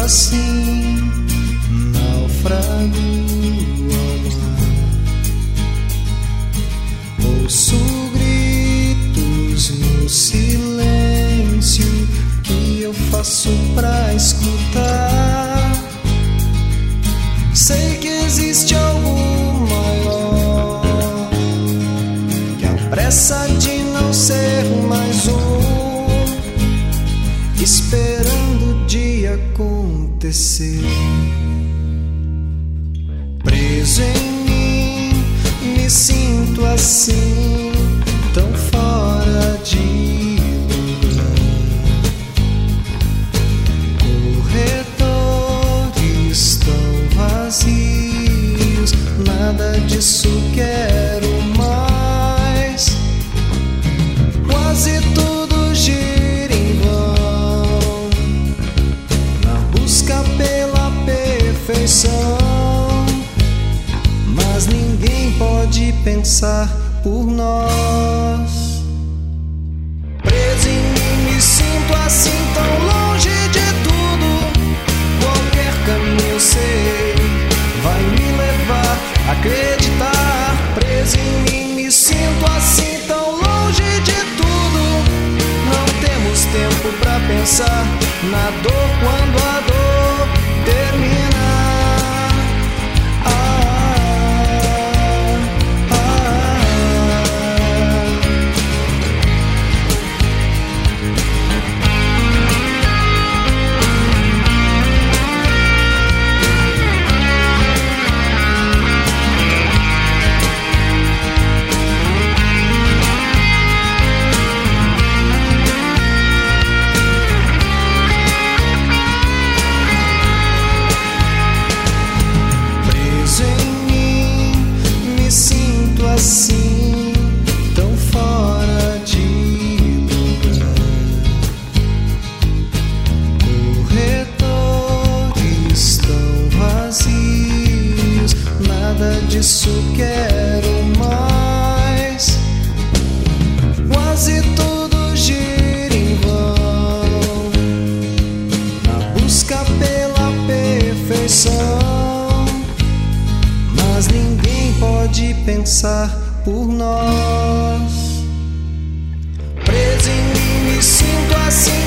assim, náufrago ao mar. Ouço gritos no silêncio que eu faço pra escutar. Sei que existe algo maior que a pressa de não ser mais um, esperando o dia acontecer. Preso em mim, me sinto assim, tão fora de lugar. Corredores tão vazios, nada disso quero mais. Quase tudo gira em vão, na busca pela perfeição, mas ninguém pode pensar por nós. Preso em mim, me sinto assim, tão longe de tudo. Qualquer caminho sei vai me levar a acreditar. Preso em mim, me sinto assim, tão longe de tudo. Não temos tempo pra pensar na dor quando a dor termina. Assim, tão fora de lugar. Corredores tão vazios, nada disso quero mais. Quase tudo gira em vão, na busca pela perfeição, mas ninguém pode pensar por nós. Preso em mim, me sinto assim,